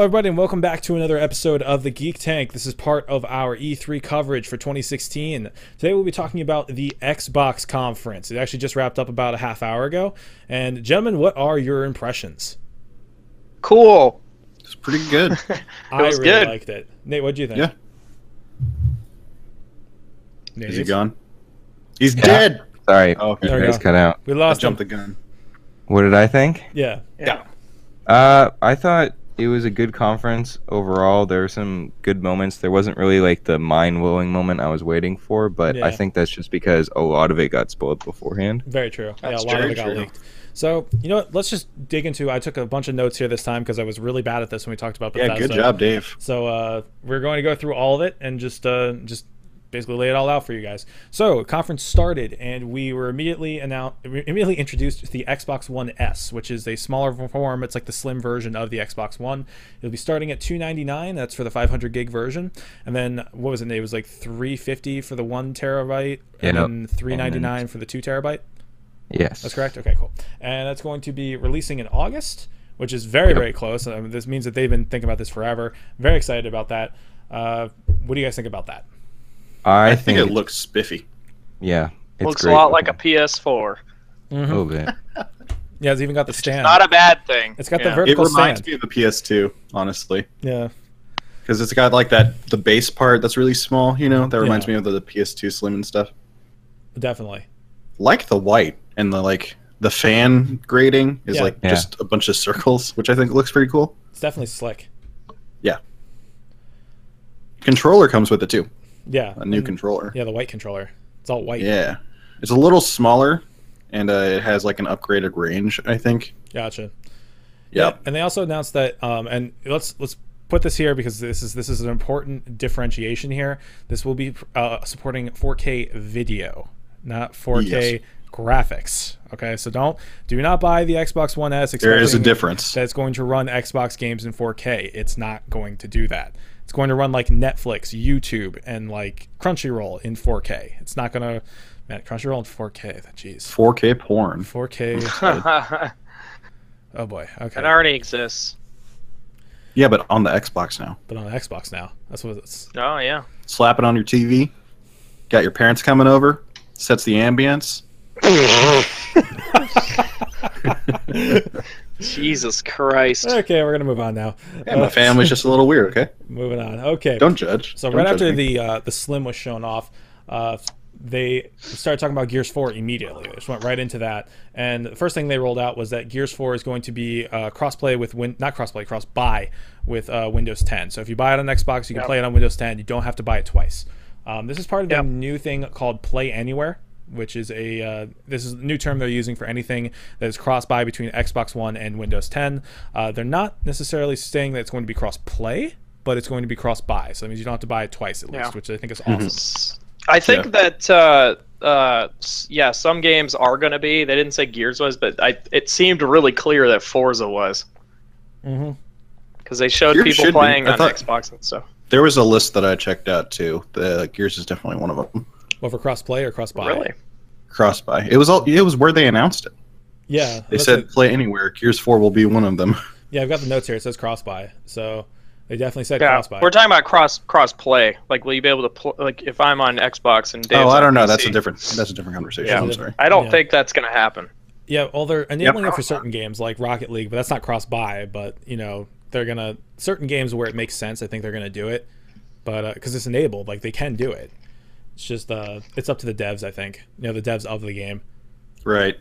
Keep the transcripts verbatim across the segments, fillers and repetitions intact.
everybody, and welcome back to another episode of the Geek Tank. This is part of our E three coverage for twenty sixteen. Today we'll be talking about the Xbox conference. It actually just wrapped up about a half hour ago. And gentlemen, what are your impressions? Cool. It's pretty good. I was really good. liked it. Nate, what do you think? Yeah. Nate, Is he gone? He's Yeah. dead. Sorry, Oh, okay. There we guys go. cut out. We I lost him. jumped the gun. What did I think? Yeah. Yeah. Uh, I thought it was a good conference overall. There were some good moments. There wasn't really like the mind-blowing moment I was waiting for, but Yeah. I think that's just because a lot of it got spoiled beforehand. Very true. That's yeah, a lot of very it got true. leaked. So, you know what? Let's just dig into. I took a bunch of notes here this time because I was really bad at this when we talked about Yeah, Bethesda. good job, Dave. So uh, we're going to go through all of it and just uh, just basically lay it all out for you guys. So conference started, and we were immediately announced, immediately introduced to the Xbox One S, which is a smaller form. It's like the slim version of the Xbox One. It'll be starting at two ninety-nine. That's for the five hundred gig version, and then what was it? It was like three fifty for the one terabyte, and Yeah. then three ninety-nine for the two terabyte. Yes. That's correct? Okay, cool. And that's going to be releasing in August, which is very, Yep. very close. I mean, this means that they've been thinking about this forever. Very excited about that. Uh, what do you guys think about that? I, I think it it- looks spiffy. Yeah. It's Looks great a lot like a looking. P S four. A little bit. Yeah, it's even got the stand. Not a bad thing. It's got the Yeah. It vertical reminds stand. me of the P S two, honestly, Yeah, because it's got like that the base part that's really small. You know, that reminds Yeah. me of the, the P S two Slim and stuff. definitely. Like the white and the like the fan grating is Yeah. like Yeah. just a bunch of circles, which I think looks pretty cool. It's definitely slick. Controller comes with it too, Yeah. a new and- controller. Yeah, the white controller. It's all white. Yeah, it's a little smaller, and uh, it has like an upgraded range. I think. Gotcha. Yep. And they also announced that, um, and let's let's put this here because this is this is an important differentiation here. This will be uh, supporting four K video, not four K Yes. graphics. Okay, so don't do not buy the Xbox One S. There is a expecting difference. that it's going to run Xbox games in four K. It's not going to do that. It's going to run like Netflix, YouTube, and like Crunchyroll in four K. It's not going to, man, Crunchyroll in four K. Jeez, four K porn. four K. it Oh boy. Okay, already exists. Yeah, but on the Xbox now. but on Xbox now. That's what it's. Oh yeah. Slap it on your T V. Got your parents coming over. Sets the ambience. Jesus Christ. Okay, we're gonna move on now. Yeah, my Uh, family's just a little weird. Okay, moving on. Okay. don't judge. So Don't right judge after me. the uh, the Slim was shown off, uh, they started talking about Gears four immediately. They just went right into that. And the first thing they rolled out was that Gears four is going to be uh, crossplay with win not crossplay, cross buy with uh, Windows ten. So if you buy it on Xbox, you can Yep. play it on Windows ten. You don't have to buy it twice. Um, this is part of Yep. the new thing called Play Anywhere, which is a uh, this is a new term they're using for anything that is cross buy between Xbox One and Windows ten. Uh, they're not necessarily saying that it's going to be cross play, but it's going to be cross buy. So that means you don't have to buy it twice at least, Yeah. which I think is Mhm. awesome. I think Yeah. that uh, uh, s- yeah, some games are gonna be. They didn't say Gears was, but I it seemed really clear that Forza was Mm-hmm. because they showed Gears people should be. playing I on thought- Xbox and stuff. There was a list that I checked out too. The Gears is definitely one of them. Well, for cross play or cross buy? Really? Cross by. It was all. It was where they announced it. Yeah. They that's said it. play anywhere. Gears four will be one of them. Yeah, I've got the notes here. It says cross buy. So they definitely said Yeah, cross buy. we're talking about cross cross play. Like, will you be able to pl- like if I'm on Xbox and Dave's oh, I on don't know. P C? That's a different. That's a different conversation. Yeah. I'm sorry. I don't Yeah. think that's gonna happen. Yeah, well, they're enabling it for cross certain games like Rocket League, but that's not cross buy. But you know, they're gonna certain games where it makes sense. I think they're gonna do it, but because it's enabled, like they can do it. It's just uh, it's up to the devs. I think you know the devs of the game. Right.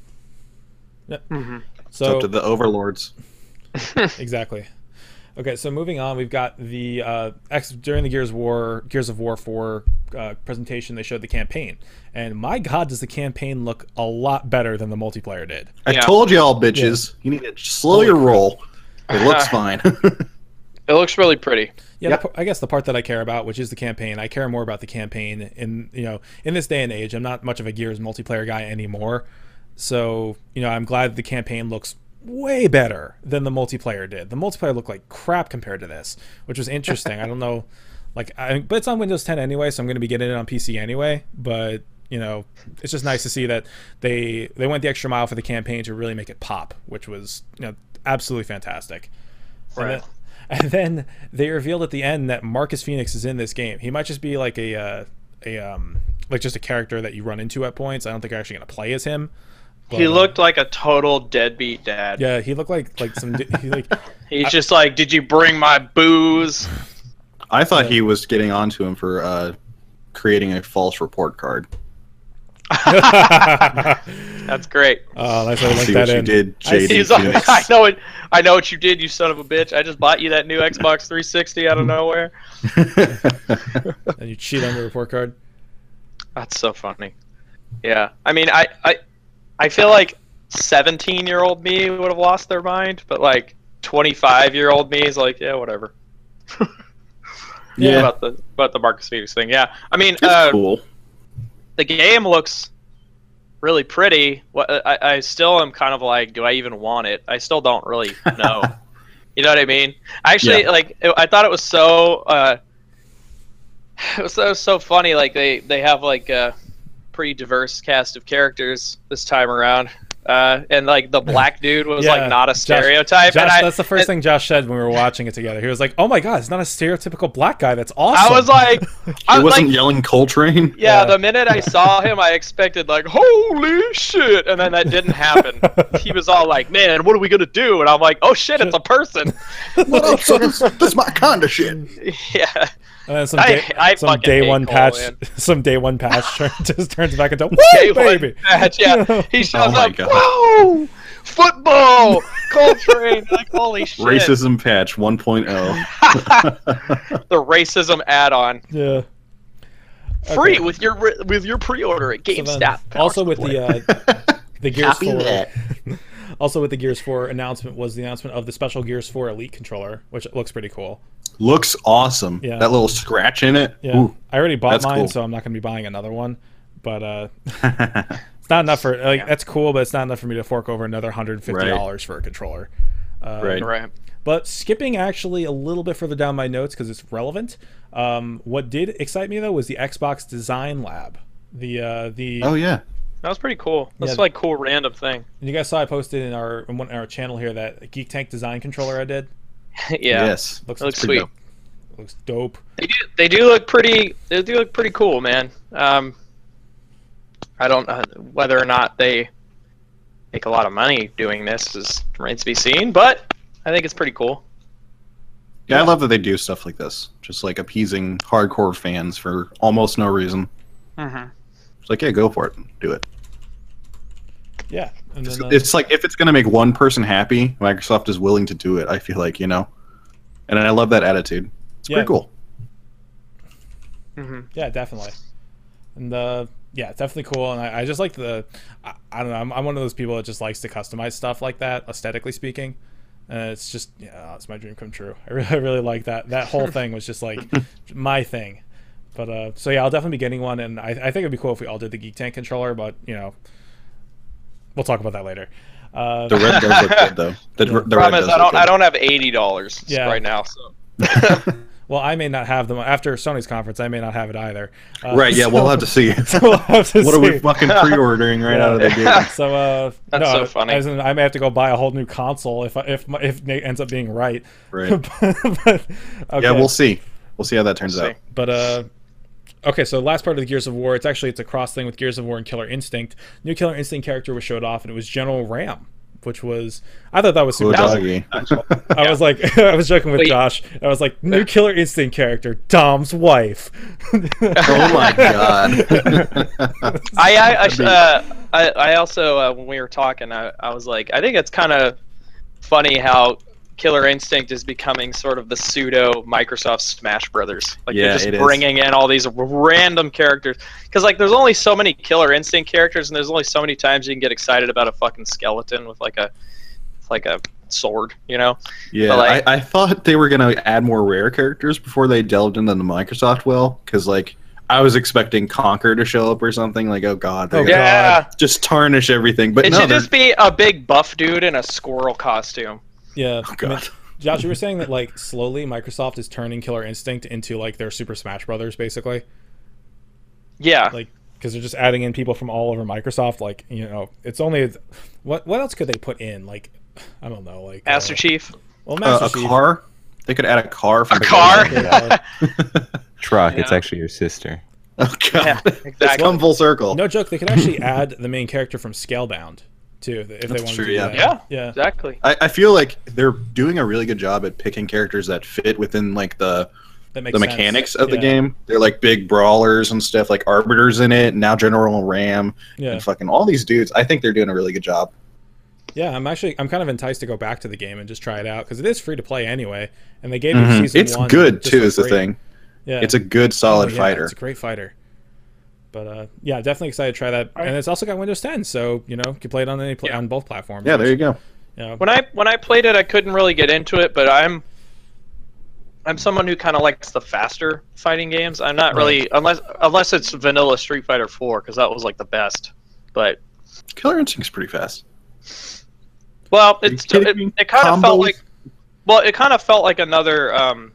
Mm-hmm. It's So up to the overlords. exactly. Okay, so moving on, we've got the uh, X during the Gears War Gears of War four uh, presentation. They showed the campaign, and my God, does the campaign look a lot better than the multiplayer did? I Yeah. told y'all, bitches. You need to slow Holy your crap. roll. It looks fine. It looks really pretty. Yeah, Yep. the, par- I guess the part that I care about, which is the campaign, I care more about the campaign. In you know, in this day and age, I'm not much of a Gears multiplayer guy anymore. So you know, I'm glad the campaign looks way better than the multiplayer did. The multiplayer looked like crap compared to this, which was interesting. I don't know, like, I, but it's on Windows ten anyway, so I'm going to be getting it on P C anyway. But you know, it's just nice to see that they they went the extra mile for the campaign to really make it pop, which was you know absolutely fantastic. And Right. then, And then they revealed at the end that Marcus Phoenix is in this game. He might just be like a uh, a um like just a character that you run into at points. I don't think you're actually gonna play as him. But, he looked uh, like a total deadbeat dad. yeah, he looked like like some he like He's just like, did you bring my booze? I thought Yeah. he was getting onto him for uh, creating a false report card. That's great. Oh, nice way to link See that what you in. did, I J D. see- He's like, Phoenix. I know it. I know what you did, you son of a bitch. I just bought you that new Xbox three sixty out of nowhere. And you cheat on the report card. That's so funny. Yeah, I mean, I, I, I feel like seventeen-year-old me would have lost their mind, but like twenty-five-year-old me is like, yeah, whatever. Yeah. About the about the Marcus Phoenix thing. Yeah, I mean, It's uh, cool. the game looks really pretty. What I, I still am kind of like, do I even want it? I still don't really know. You know what I mean? Actually, Yeah. like, it, I thought it was so. Uh, it was so so funny. Like they they have like a pretty diverse cast of characters this time around. Uh, and like the black dude was Yeah, like not a Josh- stereotype. Josh, and I, that's the first and thing Josh said when we were watching it together. He was like, "Oh my god, it's not a stereotypical black guy. That's awesome." I was like, I He was wasn't like, yelling Coltrane. yeah, Yeah. the minute I saw him, I expected like, holy shit, and then that didn't happen. He was all like, man, what are we gonna do? And I'm like, oh shit, it's a person. What up, son? That's my kind of shit. Yeah. And then some I- day, I some fucking day hate one Cole, patch, man. some day one patch turn, just turns back into Day woo, one baby. match, yeah. He shows Oh my up, God. whoa, football, Coltrane, like holy shit. Racism patch one oh. The racism add-on, Yeah. free Okay. with your re- with your pre-order at So then, GameStop. also with the uh, the Gears Copy four, that. also with the Gears four announcement was the announcement of the special Gears four Elite controller, which looks pretty cool. Looks awesome. Yeah. That little scratch in it. Yeah, Ooh. I already bought that's mine, cool. so I'm not going to be buying another one. But uh, it's not enough for like that's cool, but it's not enough for me to fork over another hundred fifty dollars for a controller. Uh, Right. Right. But skipping actually a little bit further down my notes because it's relevant. Um, what did excite me though was the Xbox Design Lab. The uh, the Oh yeah. That was pretty cool. That's Yeah. like cool random thing. you guys saw I posted in our in one, our channel here that Geek Tank design controller I did. Yeah. Yes. Looks, It looks pretty sweet. dope. Looks dope. They do, they do look pretty. They do look pretty cool, man. Um, I don't know whether or not they make a lot of money doing this is remains to be seen, but I think it's pretty cool. Yeah, I love that they do stuff like this. Just like appeasing hardcore fans for almost no reason. Mm-hmm. It's like, yeah, go for it. Do it. Yeah, and It's, then, uh, it's like if it's gonna make one person happy, Microsoft is willing to do it. I feel like, you know, and I love that attitude. It's Yeah. pretty cool. Mm-hmm. yeah, definitely. And uh, yeah, it's definitely cool. And I, I just like the, I, I don't know, I'm, I'm one of those people that just likes to customize stuff like that, aesthetically speaking. And it's just, yeah, it's my dream come true. I really, I really like that. That whole thing was just like my thing. But uh, so yeah, I'll definitely be getting one, and I, I think it'd be cool if we all did the Geek Tank controller. But you know, we'll talk about that later. Uh, The red does look good though. The, Yeah. the red Problem is, does I don't. look I good. don't have eighty dollars Yeah. right now. So well, I may not have them after Sony's conference. I may not have it either. Uh, Right? Yeah, so- we'll have to see. so we'll have to What are see. we fucking pre-ordering right Yeah. out of the gate? So uh, That's no, so funny. As in, I may have to go buy a whole new console if I- if my, if Nate ends up being right. Right. but, okay. Yeah, we'll see. We'll see how that turns We'll out. see. But uh, okay. So last part of the Gears of War, it's actually it's a cross thing with Gears of War and Killer Instinct. New Killer Instinct character was showed off, and it was General Ram, which was I thought that was super. Cool cool. doggy. I was like, I was joking with Wait. Josh. I was like, new Killer Instinct character, Dom's wife. Oh my god. I I I, sh- uh, I, I also uh, when we were talking, I, I was like, I think it's kind of funny how Killer Instinct is becoming sort of the pseudo Microsoft Smash Brothers. Like Yeah, they're just it is. bringing in all these random characters. Because like there's only so many Killer Instinct characters, and there's only so many times you can get excited about a fucking skeleton with like a like a sword, you know? Yeah, But, like- I, I thought they were gonna add more rare characters before they delved into the Microsoft well, because like I was expecting Conquer to show up or something. Like, oh god, they're Oh, gonna Yeah. just tarnish everything. But It no, should they're just be a big buff dude in a squirrel costume. Yeah. oh I god. mean, Josh, you were saying that like slowly Microsoft is turning Killer Instinct into like their Super Smash Brothers, basically. Yeah. Like because they're just adding in people from all over Microsoft. Like you know, it's only what what else could they put in? Like I don't know, like Master uh, Chief. Well, Uh, Master a Chief. car. They could add a car from A the car? game. Yeah. Truck. It's Yeah. actually your sister. Oh god, Yeah, it's exactly. come full circle. No joke, they could actually add the main character from Scalebound too, if they That's wanted true, to do yeah. that. Yeah. Yeah. Exactly. I, I feel like they're doing a really good job at picking characters that fit within like the That makes the sense. mechanics of the Yeah. game. They're like big brawlers and stuff, like Arbiters in it, and now General Ram, Yeah. and fucking all these dudes. I think they're doing a really good job. Yeah, I'm actually I'm kind of enticed to go back to the game and just try it out because it is free to play anyway, and they gave me Mhm. season It's one. good just too, for is the free. thing. Yeah, It's a good, solid Oh, yeah, fighter. It's a great fighter. But uh, yeah, definitely excited to try that, and it's also got Windows ten, so you know you can play it on any pla Yeah. on both platforms. Yeah, there you go. You know, When I when I played it, I couldn't really get into it, but I'm I'm someone who kind of likes the faster fighting games. I'm not really unless unless it's vanilla Street Fighter four because that was like the best. But Killer Instinct's pretty fast. well, Are you it's kidding it, me? it kind of felt Combos? like well, it kind of felt like another um,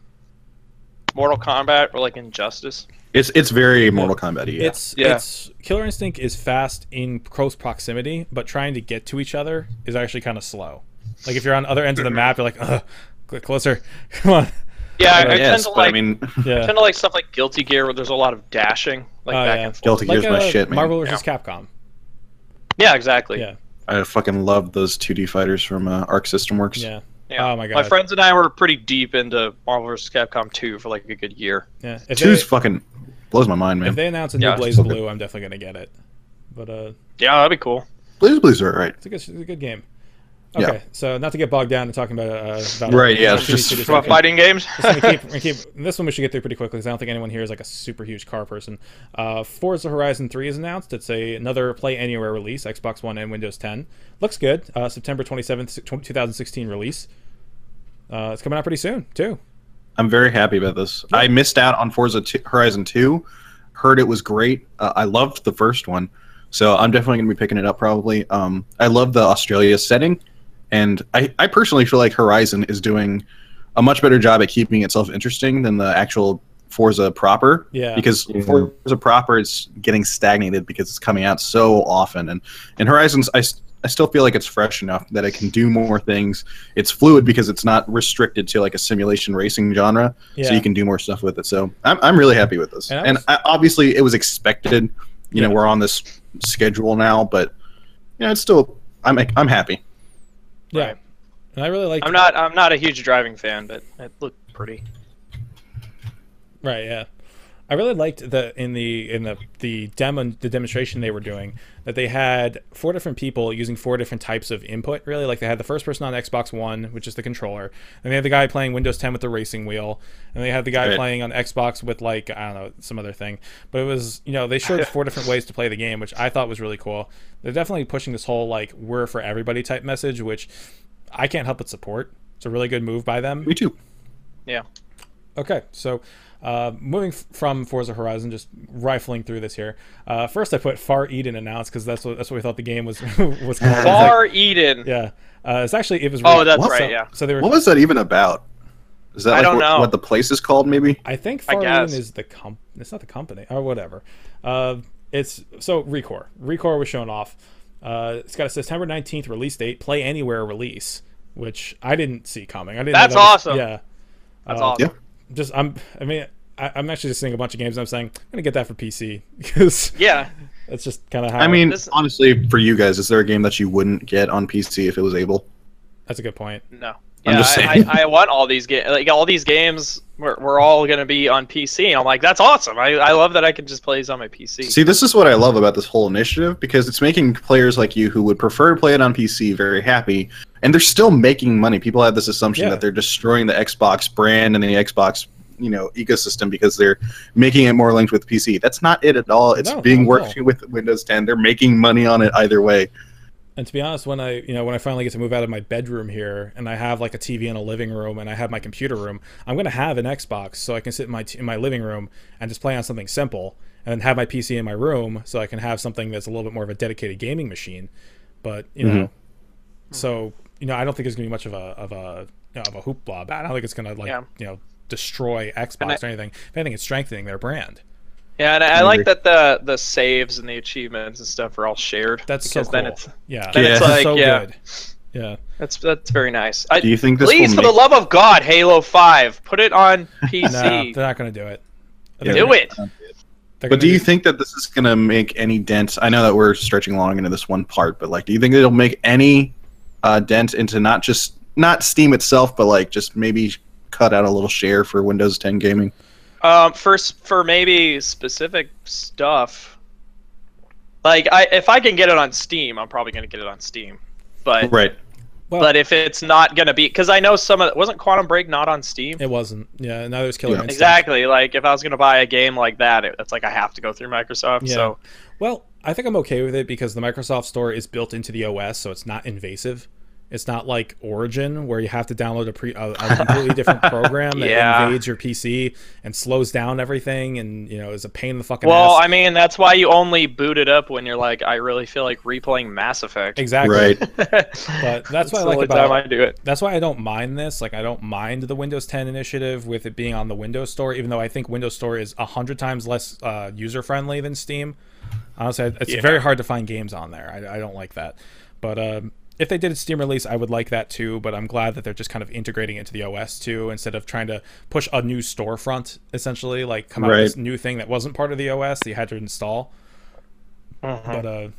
Mortal Kombat or like Injustice. It's it's very Mortal Kombat-y. Yeah. It's Yeah. it's Killer Instinct is fast in close proximity, but trying to get to each other is actually kind of slow. Like if you're on other ends of the map, you're like, ugh, get closer, come on. Yeah, I, I yes, tend to but like I mean, Yeah. tend to like stuff like Guilty Gear where there's a lot of dashing, like Oh, back yeah. and forth. Guilty Like Gear's my uh, shit, man. Marvel versus Capcom. Yeah, exactly. Yeah, I fucking love those two D fighters from uh, Arc System Works. yeah, Yeah. Oh my God. My friends and I were pretty deep into Marvel versus. Capcom two for like a good year. yeah. If Two's they, fucking blows my mind, man. if they announce a new Yeah, it's Blaze so good. Blue, I'm definitely gonna get it. But uh, Yeah, that'd be cool. Blaze Blues are alright. it's a good, it's a good game. Yeah. Okay, so not to get bogged down in talking about uh, about Right, yeah, uh, it's just- T V series, About okay. fighting games. Just gonna keep, we're gonna keep, this one we should get through pretty quickly because I don't think anyone here is like a super huge car person. Uh, Forza Horizon three is announced. It's a another Play Anywhere release, Xbox One and Windows ten. Looks good. Uh, September twenty-seventh, twenty sixteen release. Uh, it's coming out pretty soon too. I'm very happy about this. I missed out on Forza two, Horizon two. Heard it was great. Uh, I loved the first one, so I'm definitely going to be picking it up probably. Um, I love the Australia setting, and I, I personally feel like Horizon is doing a much better job at keeping itself interesting than the actual Forza proper. Yeah. Because Mhm. Forza proper is getting stagnated because it's coming out so often, and in Horizons, I, s- I still feel like it's fresh enough that it can do more things. It's fluid because it's not restricted to like a simulation racing genre, Yeah. so you can do more stuff with it. So I'm I'm really happy with this, And I and was- I, obviously it was expected. You know, Yeah. we're on this schedule now, but yeah, it's still I'm I'm happy. Yeah, Right. and I really like. I'm not. I'm not a huge driving fan, but it looked pretty. Right. Yeah. I really liked the in the in the the demo the demonstration they were doing that they had four different people using four different types of input. Really, like they had the first person on Xbox One, which is the controller, and they had the guy playing Windows ten with the racing wheel, and they had the guy Right. playing on Xbox with like I don't know some other thing. But it was you know they showed four different ways to play the game, which I thought was really cool. They're definitely pushing this whole like we're for everybody type message, which I can't help but support. It's a really good move by them. Me too. Yeah. Okay, so uh, moving f- from Forza Horizon, just rifling through this here. Uh, first, I put Far Eden announced because that's what that's what we thought the game was was called. Far Eden. Yeah, uh, it's actually it was. Oh, that's What? right. so, Yeah. So they were. What was that even about? Is that I like don't what, know. what the place is called? Maybe. I think I Far guess. Eden is the comp. It's not the company or whatever. Uh, it's so Recore. Recore was shown off. Uh, it's got a September nineteenth release date. Play Anywhere release, which I didn't see coming. I didn't. know That's that was- awesome. Yeah. That's Uh, awesome. Yeah. Just I'm. I mean. I, I'm actually just seeing a bunch of games. And I'm saying I'm gonna get that for P C because Yeah. that's just kind of how. I mean, This- honestly, for you guys, is there a game that you wouldn't get on P C if it was able? that's a good point. No. I'm Yeah, just I, saying. I, I want all these games. Like all these games, we're, we're all gonna be on P C. And I'm like, that's awesome. I, I love that I can just play these on my P C. See, this is what I love about this whole initiative because it's making players like you who would prefer to play it on P C very happy, and they're still making money. People have this assumption Yeah. that they're destroying the Xbox brand and the Xbox, you know, ecosystem because they're making it more linked with P C. That's not it at all. It's No, being not at all. working with Windows ten. They're making money on it either way. And to be honest, when I you know when I finally get to move out of my bedroom here and I have like a T V in a living room and I have my computer room, I'm gonna have an Xbox so I can sit in my t- in my living room and just play on something simple, and then have my P C in my room so I can have something that's a little bit more of a dedicated gaming machine. But you know, Mhm. so you know, I don't think there's gonna be much of a of a you know, of a hoopla about it. I don't think it's gonna like Yeah. you know destroy Xbox or anything. If anything, it's strengthening their brand. Yeah, and I, I I like agree. that the the saves and the achievements and stuff are all shared. That's so because cool. then it's yeah, then it's that's like, so yeah. good. Yeah. That's that's very nice. I, Do you think this please, will for make... the love of God, Halo Five, put it on P C. No, they're not going to do it. Yeah, Do it. They're But gonna do you think that this is going to make any dent? I know that we're stretching long into this one part, but like, do you think it'll make any uh, dent into not just not Steam itself, but like just maybe cut out a little share for Windows ten gaming? Um, first for maybe specific stuff. Like, I if I can get it on Steam, I'm probably gonna get it on Steam. But Right. Well, but if it's not gonna be, because I know some of wasn't Quantum Break not on Steam? it wasn't. Yeah, now there's Killer Yeah. Instinct. Exactly. Like, if I was gonna buy a game like that, it, it's like I have to go through Microsoft. Yeah. So Well, I think I'm okay with it because the Microsoft Store is built into the O S, so it's not invasive. It's not like Origin where you have to download a, pre, a, a completely different program that Yeah. invades your P C and slows down everything, and you know is a pain in the fucking well, ass. I mean, that's why you only boot it up when you're like, I really feel like replaying Mass Effect. Exactly. Right. But that's That's what I the like only about time I do it. That's why I don't mind this. Like, I don't mind the Windows ten initiative with it being on the Windows Store, even though I think Windows Store is a hundred times less uh, user friendly than Steam. Honestly, it's Yeah. very hard to find games on there. I, I don't like that. But um, if they did a Steam release, I would like that too. But I'm glad that they're just kind of integrating it into the O S too, instead of trying to push a new storefront, essentially, like come out with Right. this new thing that wasn't part of the O S that you had to install. Mhm. But uh,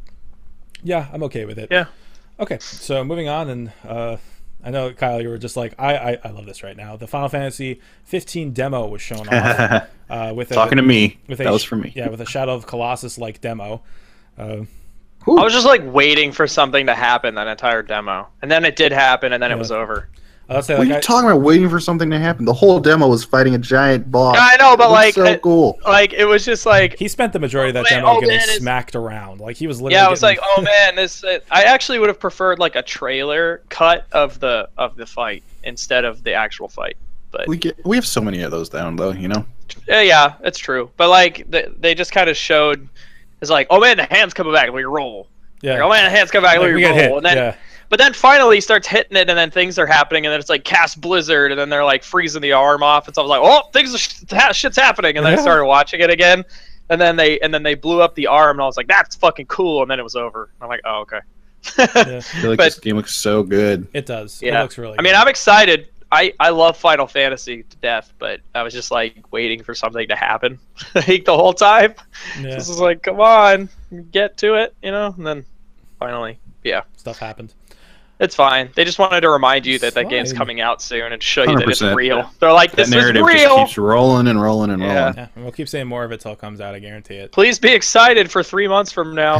yeah, I'm okay with it. Yeah. Okay, so moving on, and uh, I know Kyle, you were just like, I, I, I love this right now. The Final Fantasy fifteen demo was shown off uh, with a, Talking to me. with That a, was for me. Yeah, with a Shadow of Colossus like demo. Uh, I was just like waiting for something to happen that entire demo, and then it did happen, and then Yeah. it was over. I'll say What like are you I, talking about? Waiting for something to happen. The whole demo was fighting a giant boss. I know, but It was like, so I- cool. Like it was just like, he spent the majority of that Oh, man, demo oh, getting man, it's- smacked around. Like he was literally. yeah, I was getting- like, oh man, this. Uh, I actually would have preferred like a trailer cut of the of the fight instead of the actual fight. But We get we have so many of those down though, you know. yeah, yeah, it's true. But like, they, they just kind of showed. It's like, oh man, the hand's coming back. We roll. yeah, Like, oh man, the hand's coming back. like, We we get roll. hit. And then, yeah, But then finally he starts hitting it, and then things are happening, and then it's like cast blizzard, and then they're like freezing the arm off, and so I was like, oh, things are sh- ha- shit's happening, and then I Yeah. started watching it again, and then they and then they blew up the arm, and I was like, that's fucking cool, and then it was over. I'm like, oh okay. yeah. I feel like But- this game looks so good. It does. It Yeah. looks really. I mean, good. I'm excited. I, I love Final Fantasy to death, but I was just like waiting for something to happen like the whole time. yeah, This is like, come on, get to it, you know, and then finally, yeah. stuff happened. It's fine. They just wanted to remind you that It's that game's fine. coming out soon and show you that it's one hundred percent. real. They're like, That this is narrative just real. keeps rolling and rolling and Yeah. rolling. Yeah, and we'll keep saying more of it till it comes out. I guarantee it. Please be excited for three months from now.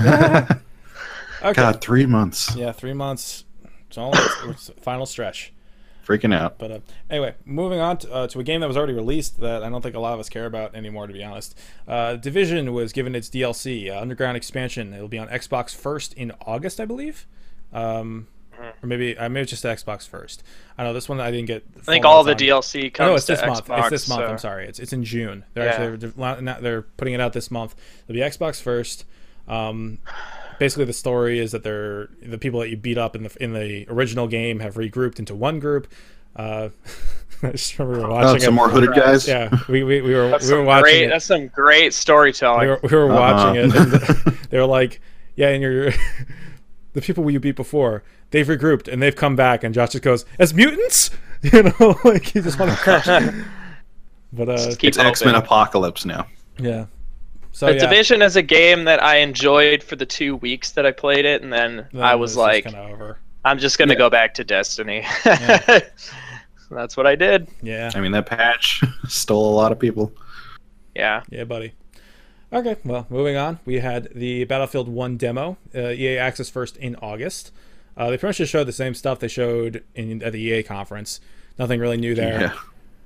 Okay. God, three months. Yeah, three months. It's all it's the final stretch. Freaking out. But uh, anyway, moving on to, uh, to a game that was already released that I don't think a lot of us care about anymore, to be honest. Uh, Division was given its D L C, uh, Underground Expansion. It'll be on Xbox first in August, I believe. Um, or maybe I maybe it's just Xbox first. I know this one I didn't get. I think all the D L C comes No, it's to this month. Xbox. It's this month. so- I'm sorry. It's it's in June. They're Yeah. actually they're, not- they're putting it out this month. It'll be Xbox first. Um, basically, the story is that they're the people that you beat up in the in the original game have regrouped into one group. Uh, I just remember we were watching Oh, it. some more hooded guys. Yeah, we we, we were That's we were some watching great. it. That's some great storytelling. We were, we were Uh-huh. watching it, and the- they were like, "Yeah, and you're the people you beat before. They've regrouped and they've come back." And Josh just goes, "As mutants," you know, like he just wanted to crush. But uh, Just keep It's X Men hoping. Apocalypse now. yeah. So The yeah, Division is a game that I enjoyed for the two weeks that I played it, and then, then I was like, kind of over. I'm just gonna Yeah. go back to Destiny. That's what I did. Yeah, I mean, that patch stole a lot of people. Yeah. yeah, buddy. Okay, well, moving on. We had the Battlefield one demo, uh, E A Access first in August. Uh, they pretty much just showed the same stuff they showed in at the E A conference. Nothing really new there. Yeah,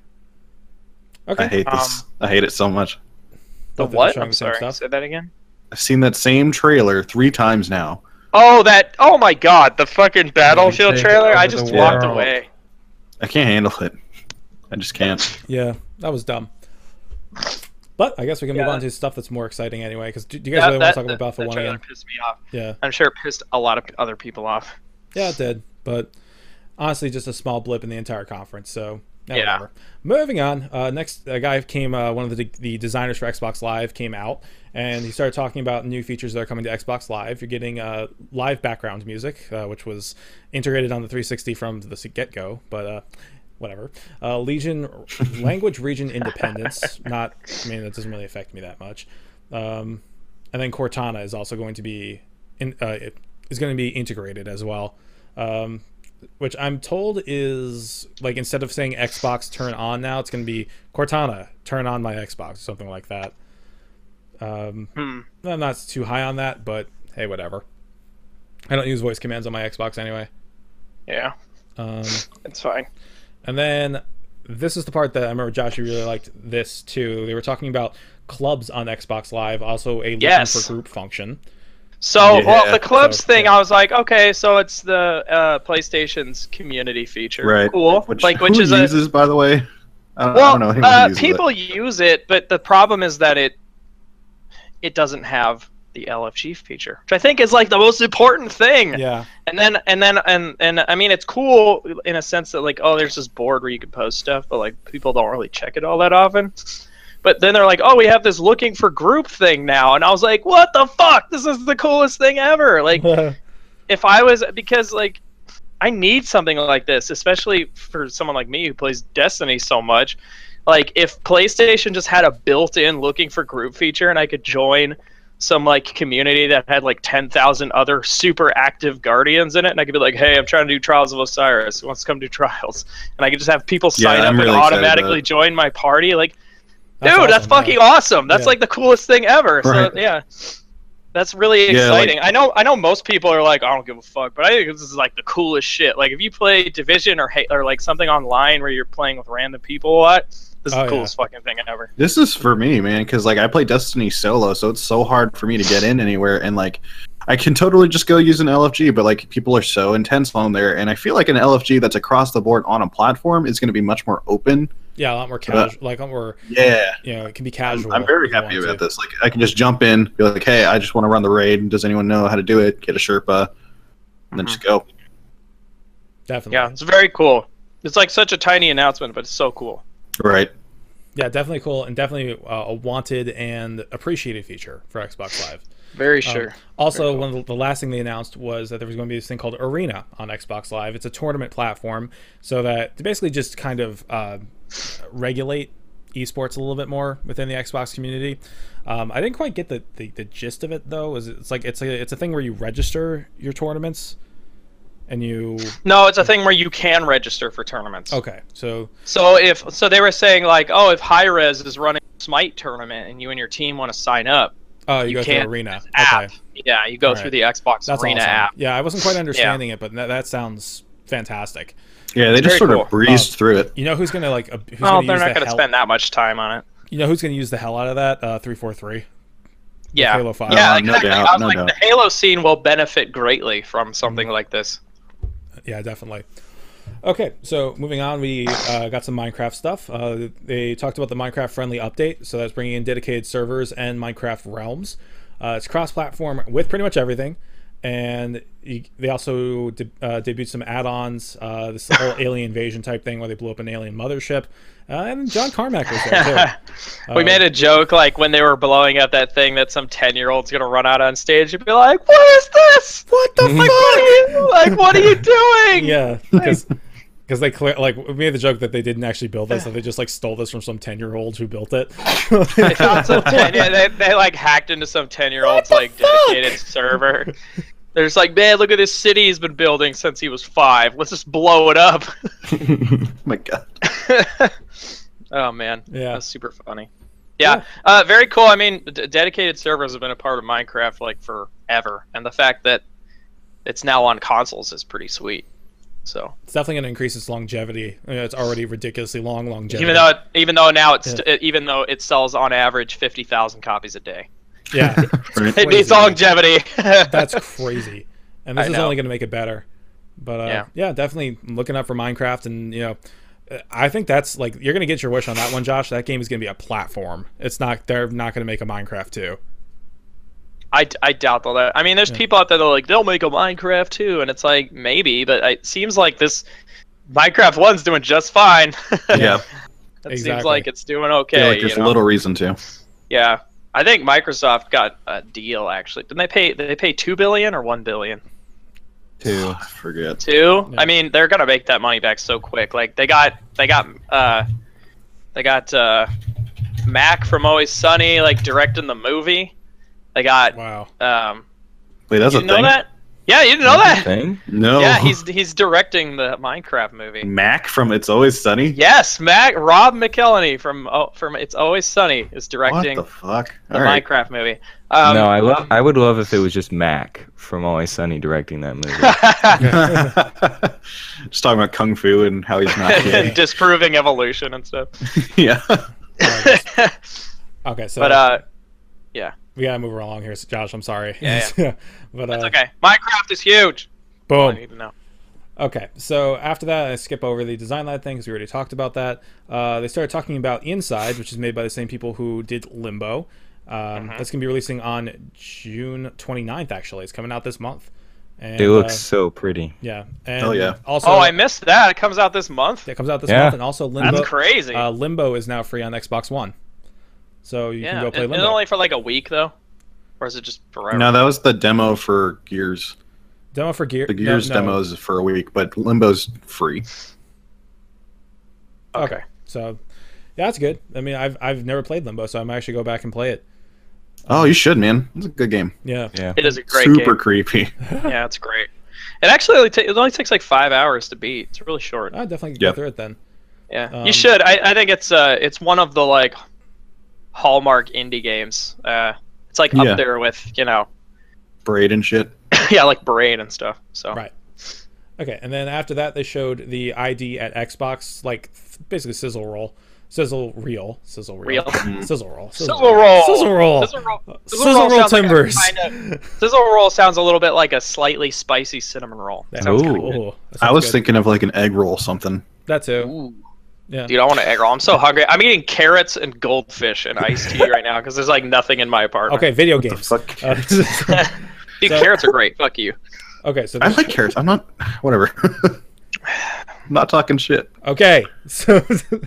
Okay. I hate this. I hate it so much. The Thought they were what? showing I'm the same sorry. stuff. Say that again. I've seen that same trailer three times now. Oh, that! Oh my God, the fucking Battlefield take trailer! I over just the walked world. away. I can't handle it. I just can't. Yeah, that was dumb. But I guess we can move Yeah. on to stuff that's more exciting anyway. Because do, do you guys That, really that, want to talk that, about Battlefield that one trailer again? pissed me off. Yeah, I'm sure it pissed a lot of other people off. yeah, it did. But honestly, just a small blip in the entire conference. So No, Yeah. whatever. Moving on. Uh, next, a guy came. Uh, one of the the designers for Xbox Live came out, and he started talking about new features that are coming to Xbox Live. You're getting uh, live background music, uh, which was integrated on the three sixty from the get go, but. Uh, Whatever. Uh, Legion language region independence. Not. I mean, that doesn't really affect me that much. Um, and then Cortana is also going to be in. Uh, it is going to be integrated as well. Um, which I'm told is like instead of saying Xbox turn on now, it's going to be Cortana turn on my Xbox, or something like that. Um, Hmm. I'm not too high on that, but hey, whatever. I don't use voice commands on my Xbox anyway. Yeah, Um, it's fine. And then this is the part that I remember, Josh, you really liked this too. They were talking about clubs on Xbox Live, also a looking Yes. for group function. So, Yeah. well, the clubs So, thing, yeah. I was like, okay, so it's the uh, PlayStation's community feature. Right. Cool. Which, like, which who is uses, by the way? I don't, I well, don't know anyone who uh, uses people it. use it, but the problem is that it it doesn't have the L F G feature, which I think is like the most important thing. Yeah. And then and then and and I mean, it's cool in a sense that like, oh, there's this board where you can post stuff, but like people don't really check it all that often. But then they're like, oh, we have this looking for group thing now, and I was like, what the fuck? This is the coolest thing ever. Like, if I was, because like I need something like this, especially for someone like me who plays Destiny so much. Like, if PlayStation just had a built-in looking for group feature and I could join some like community that had like ten thousand other super active guardians in it, and I could be like, hey, I'm trying to do Trials of Osiris, who wants to come do trials? And I could just have people Yeah, sign I'm up really and excited automatically about it. join my party. Like, That's dude, that's awesome, yeah. fucking awesome. That's Yeah. like the coolest thing ever. Right. So yeah, that's really Yeah, like- exciting. I know. I know most people are like, I don't give a fuck, but I think this is like the coolest shit. Like, if you play Division or Ha- or like something online where you're playing with random people a lot, this is Oh, the yeah. coolest fucking thing ever. This is for me, man, because like I play Destiny solo, so it's so hard for me to get in anywhere, and like I can totally just go use an L F G, but like people are so intense on there, and I feel like an L F G that's across the board on a platform is going to be much more open. Yeah, a lot more casual. Like, a lot more, Yeah, you know, it can be casual. I'm very if you happy want about to. this. Like I can just jump in, be like, hey, I just want to run the raid. Does anyone know how to do it? Get a Sherpa, and then just go. Definitely. Yeah, it's very cool. It's like such a tiny announcement, but it's so cool. Right. Yeah, definitely cool, and definitely uh, a wanted and appreciated feature for Xbox Live. Very Um, sure. also, Very cool. one of the, the last thing they announced was that there was going to be this thing called Arena on Xbox Live. It's a tournament platform, so that to basically just kind of uh, regulate esports a little bit more within the Xbox community. Um, I didn't quite get the, the, the gist of it though. Is it's like it's a it's a thing where you register your tournaments, and you No, it's a thing where you can register for tournaments. okay. So So if so, they were saying like, oh, if Hi-Rez is running a Smite tournament and you and your team want to sign up, oh, you, You go can't- through Arena. app. Okay, Yeah, you go Alright. through the Xbox that's Arena awesome. app. Yeah, I wasn't quite understanding it, but that, that sounds fantastic. Yeah, they just Very sort cool. of breezed Um, through it. You know who's gonna like? Uh, who's Well, gonna they're use not the going to hell- spend that much time on it. You know who's gonna use the hell out of that? Uh, three four three. Yeah, Halo five. yeah, Uh, no exactly. doubt, I was no like, doubt. the Halo scene will benefit greatly from something like this. Yeah, definitely. Okay, so moving on, we uh, got some Minecraft stuff. Uh, they talked about the Minecraft friendly update, so that's bringing in dedicated servers and Minecraft realms. Uh, it's cross-platform with pretty much everything, and you, they also de- uh, debuted some add-ons. Uh, this whole alien invasion type thing where they blew up an alien mothership, uh, and John Carmack was there too. We Uh, made a joke like when they were blowing up that thing that some ten-year-old's gonna run out on stage and be like, "What is this? What the Like, what are you like? What are you doing?" Yeah, because because they clear like we made the joke that they didn't actually build this, that they just like stole this from some ten year old who built it. They found some ten, yeah, they, they like hacked into some ten-year-old's like dedicated server. They're just like, man, look at this city he's been building since he was five. Let's just blow it up. Oh my god. Oh man, Yeah. that's super funny. Yeah, Uh, very cool. I mean, d- dedicated servers have been a part of Minecraft like forever, and the fact that it's now on consoles is pretty sweet. So It's definitely going to increase its longevity. You know, it's already ridiculously long longevity. even though it, even though now it's even though it sells on average fifty thousand copies a day, yeah, Right. it needs Crazy. longevity. that's crazy, and this I is know. only going to make it better. But uh, yeah. Yeah. definitely looking up for Minecraft, and you know, uh, I think that's like you're going to get your wish on that one, Josh. That game is going to be a platform. It's not. They're not going to make a Minecraft two. I, I doubt they'll. I mean, there's Yeah. people out there that are like they'll make a Minecraft too, and it's like maybe, but it seems like this Minecraft One's doing just fine. Yeah. It Exactly. seems like it's doing I okay. feel like there's you a know? little reason to. Yeah, I think Microsoft got a deal actually. Didn't they pay? Did they pay two billion or one billion? Two. I forget. Two. Yeah. I mean, they're gonna make that money back so quick. Like they got, they got, uh, they got uh, Mac from Always Sunny like directing the movie. They got. Wow. Um, Wait, that's you a didn't know thing? that? Yeah, you didn't know that? Thing? No. Yeah, he's he's directing the Minecraft movie. Mac from It's Always Sunny? Yes, Mac Rob McElhenney from oh, from It's Always Sunny is What directing the fuck? the All right. Minecraft movie. Um, no, I love. I would love if it was just Mac from Always Sunny directing that movie. Just talking about kung fu and how he's not gay. disproving evolution and stuff. Yeah. Okay, so but uh, we gotta move along here, Josh. I'm sorry. Yeah, But that's uh, okay. Minecraft is huge. All I boom. need to know. Okay, so after that, I skip over the design lab thing because we already talked about that. Uh, they started talking about Inside, which is made by the same people who did Limbo. Um, Mhm. That's going to be releasing on June twenty-ninth, actually. It's coming out this month. And, It looks uh, so pretty. yeah. And Hell yeah. Also, Oh, I missed that. It comes out this month. it comes out this Yeah. month, and also Limbo. That's crazy. Uh, Limbo is now free on Xbox One, so you yeah, can go play it, Limbo. it's only for like a week though, or is it just forever? No, that was the demo for Gears. Demo for Gear. The Gears no, no. demo is for a week, but Limbo's free. Okay, so yeah, that's good. I mean, I've I've never played Limbo, so I might actually go back and play it. Oh, you should, man. It's a good game. Yeah. Yeah. It is a great Super game. creepy. Yeah, it's great. It actually only, ta- it only takes like five hours to beat. It's really short. I definitely can Yep. go through it then. Yeah, Um, you should. I, I think it's uh it's one of the like hallmark indie games. Uh, it's like Yeah. up there with you know Braid and shit. yeah like Braid and stuff. So Right. Okay, and then after that, they showed the I D at Xbox, like basically sizzle roll, sizzle reel, sizzle reel, Reel. sizzle roll, Sizzle roll. sizzle roll, Sizzle roll. sizzle roll, sounds like a timbers. kinda- Sizzle roll sounds a little bit like a slightly spicy cinnamon roll. Yeah. Sounds Ooh. kinda good. Ooh, that I sounds was good. thinking of like an egg roll something. that too. Ooh. Yeah. Dude, I want an egg roll. I'm so hungry. I'm eating carrots and goldfish and iced tea right now because there's like nothing in my apartment. Okay, video The games. fuck? Uh, Dude, So- carrots are great. Fuck you. okay, so I this- like carrots. I'm not. Whatever. I'm not talking shit. okay, so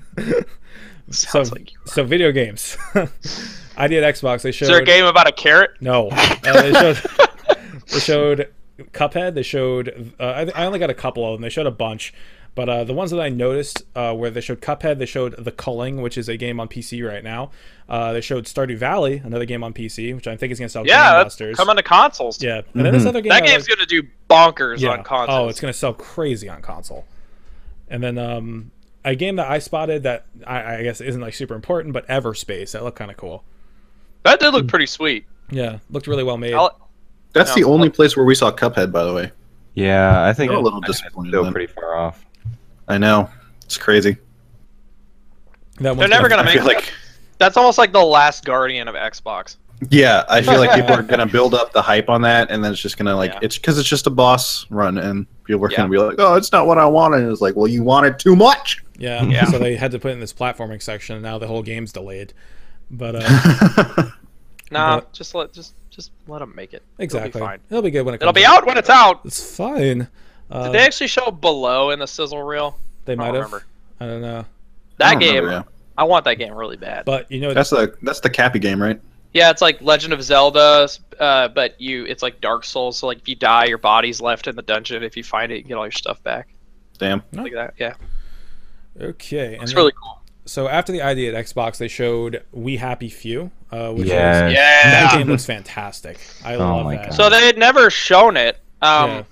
so, Sounds like you. so video games. I D at Xbox. They showed Is there a game about a carrot? No, uh, they showed they showed Cuphead. They showed uh, I, I only got a couple of them. They showed a bunch, but uh, the ones that I noticed uh, where they showed Cuphead, they showed The Culling, which is a game on P C right now. Uh, they showed Stardew Valley, another game on P C, which I think is going to sell Yeah, that's gangbusters. coming to consoles. Yeah, and then this Mhm. other game That I game's like- gonna do bonkers yeah. on consoles. Oh, it's going to sell crazy on console. And then um, a game that I spotted that I, I guess isn't like super important, but Everspace. That looked kind of cool. That did look pretty sweet. Yeah, looked really well made. I'll- That's No. the only place where we saw Cuphead, by the way. Yeah, I think I'm a little I think it's disappointed Still then. pretty far off. I know. It's crazy. That one's They're never gonna I make feel like. That's almost like the last Guardian of Xbox. Yeah, I feel like people are gonna build up the hype on that, and then it's just gonna like Yeah. it's because it's just a boss run, and people are Yeah. gonna be like, "Oh, it's not what I wanted." And it's like, "Well, you wanted too much." Yeah, Yeah. so they had to put it in this platforming section, and now the whole game's delayed. But uh, Nah, But- just let just just let them make it. exactly, It'll be fine. it'll be good when it comes. It'll be out when it's out. It's fine. Uh, Did they actually show Below in the sizzle reel? they I don't might have. remember. I don't know. I That don't game, remember, I want that game really bad. But you know, yeah. That's the that's the Cappy game, right? Yeah, it's like Legend of Zelda, uh, but you it's like Dark Souls. So like if you die, your body's left in the dungeon. If you find it, you get all your stuff back. Damn. No. Like that. Yeah, okay. And it's then- really cool. so after the idea at Xbox, they showed We Happy Few, uh, which Yeah. is Yeah. that game looks fantastic. I Oh love my that. God. So they had never shown it. Um, Yeah.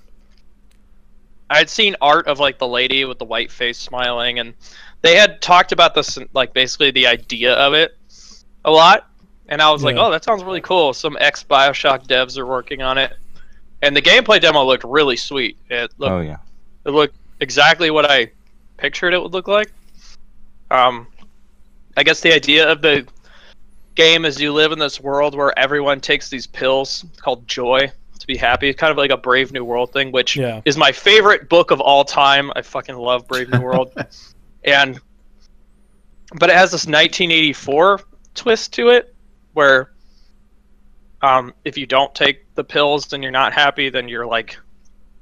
I'd seen art of like the lady with the white face smiling, and they had talked about this, like basically the idea of it a lot. And I was like, Yeah. oh, that sounds really cool. Some ex Bioshock devs are working on it, and the gameplay demo looked really sweet. It looked, Oh yeah. it looked exactly what I pictured it would look like. Um, I guess the idea of the game is you live in this world where everyone takes these pills called joy to be happy. It's kind of like a Brave New World thing, which Yeah. is my favorite book of all time. I fucking love Brave New World. And but it has this nineteen eighty-four twist to it where um, if you don't take the pills and you're not happy, then you're like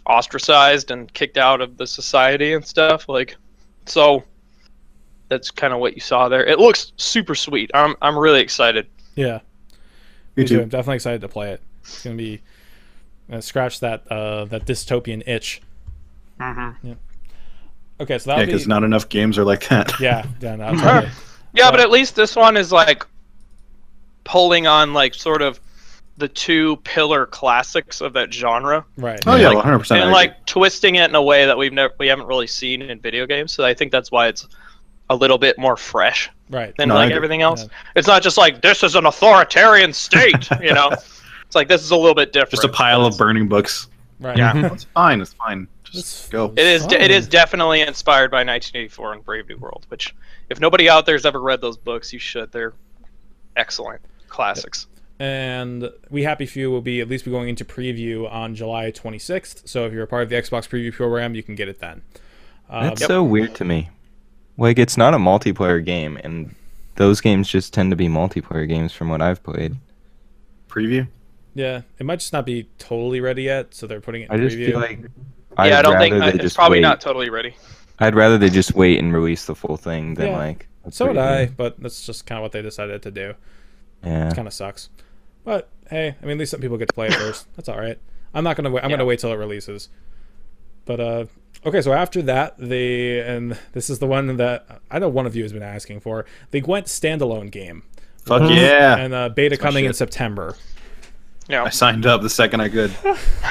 ostracized and kicked out of the society and stuff. Like, so that's kind of what you saw there. It looks super sweet. I'm I'm really excited. Yeah, Me me too. too. I'm definitely excited to play it. It's gonna be gonna scratch that uh, that dystopian itch. Mm-hmm. Okay, so Yeah, that'll because be not enough games are like that. yeah, yeah, no, totally. Yeah, but at least this one is like pulling on like sort of the two pillar classics of that genre. Right. Oh yeah, Like- one hundred percent. and like twisting it in a way that we've never we haven't really seen in video games. So I think that's why it's a little bit more fresh Right. than No, I like agree. everything else. Yeah. It's not just like this is an authoritarian state, you know. It's like this is a little bit different. just a pile of burning books. Right. Yeah. It's fine. It's fine. It's Just go. It is. fun. It is definitely inspired by nineteen eighty-four and Brave New World. Which, if nobody out there's ever read those books, you should. They're excellent classics. And We Happy Few will be at least be going into preview on July twenty-sixth. So if you're a part of the Xbox preview program, you can get it then. Um, That's so weird to me. Like, it's not a multiplayer game, and those games just tend to be multiplayer games from what I've played. Preview. yeah, it might just not be totally ready yet, so they're putting it in I just preview. feel like yeah, I don't rather think they I, it's just probably wait. not totally ready. I'd rather they just wait and release the full thing than Yeah. like. a So would preview. I, but that's just kind of what they decided to do. Yeah. It kind of sucks. But hey, I mean, at least some people get to play it first. That's all right. I'm not gonna wait. I'm Yeah. gonna wait till it releases. But uh, okay. So after that, they and this is the one that I know one of you has been asking for, the Gwent standalone game. Fuck Mhm. yeah! And uh, beta That's my coming in shit. September. Yeah. I signed up the second I could.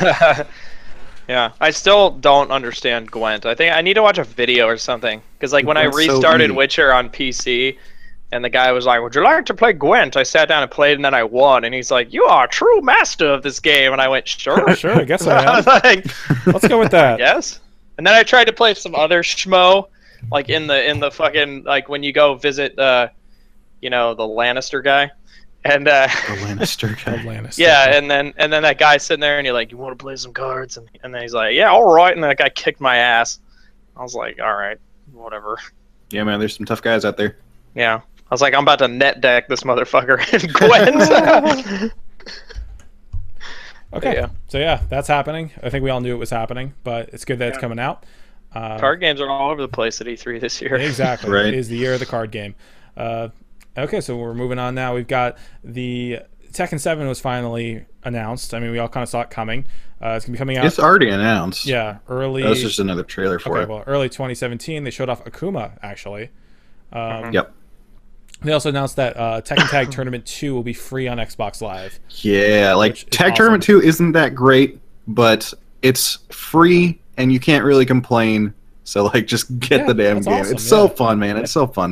Yeah, I still don't understand Gwent. I think I need to watch a video or something. Because like when I Gwent's so restarted easy. Witcher on P C, and the guy was like, "Would you like to play Gwent?" I sat down and played, and then I won. And he's like, "You are a true master of this game." And I went, "Sure, Sure, I guess I I am. was like, Let's go with that. yes. And then I tried to play some other schmo, like in the in the fucking like when you go visit, uh, you know, the Lannister guy, and uh, The Lannister guy. Atlantis. yeah, and then and then that guy sitting there, and you're like, "You want to play some cards?" And and then he's like, "Yeah, all right." And then that guy kicked my ass. I was like, "All right, whatever." Yeah, man. There's some tough guys out there. Yeah, I was like, "I'm about to net deck this motherfucker in Gwent." Okay. Yeah. So yeah, that's happening. I think we all knew it was happening, but it's good that it's Yeah. coming out. Uh, Card games are all over the place at E three this year. Exactly. Right. It is the year of the card game. Uh, okay, so we're moving on now. We've got the Tekken seven was finally announced. I mean, we all kind of saw it coming. Uh, it's gonna be coming out. It's already announced. yeah, early. That was just another trailer for okay, it. well, early twenty seventeen. They showed off Akuma actually. Um, Mhm. Yep. They also announced that uh, Tekken Tag Tournament two will be free on Xbox Live. Yeah, like Which is Tag awesome. Tournament two isn't that great, but it's free and you can't really complain. So like, just get Yeah, the damn that's game. awesome, it's so yeah. fun, man. It's so fun.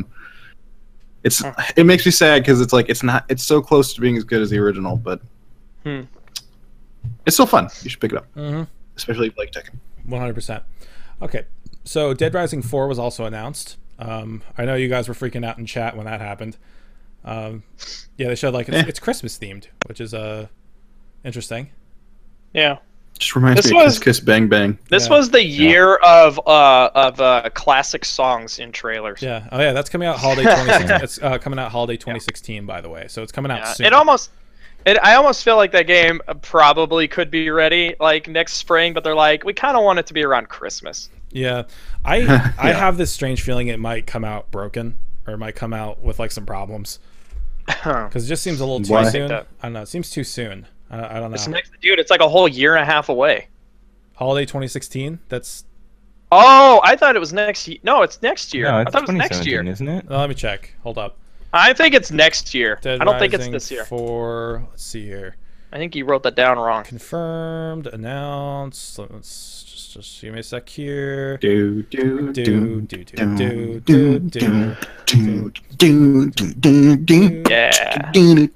It's it makes me sad because it's like it's not it's so close to being as good as the original, but Hmm. it's still fun. You should pick it up, Mm-hmm. especially if you like Tekken. one hundred percent. Okay, so Dead Rising four was also announced. Um, I know you guys were freaking out in chat when that happened. Um, yeah, they showed like it's, Eh. it's Christmas themed, which is uh, interesting. Yeah. Just reminds This me of was- Kiss Kiss Bang Bang. This Yeah. was the year of uh of uh classic songs in trailers. Yeah. Oh yeah, that's coming out holiday twenty sixteen. It's uh, coming out holiday twenty sixteen, by the way. So it's coming out Yeah, soon. it almost it, I almost feel like that game probably could be ready like next spring, but they're like, we kind of want it to be around Christmas. Yeah, I I Yeah. have this strange feeling it might come out broken or it might come out with like some problems because it just seems a little too Why? soon. that- I don't know. It seems too soon. I, I don't know. It's next, dude. It's like a whole year and a half away. Holiday twenty sixteen. That's. Oh, I thought it was next year. No, it's next year. No, I it's thought it was next twenty year. seventeen, isn't it? Uh, let me check. Hold up. I think it's next year. Dead I don't think it's Rising this year. For let's see here. I think you wrote that down wrong. Confirmed. Announced. Let's just just give me a sec here. Do do Do, do do, do, do do, do do, do do do do do. Yeah.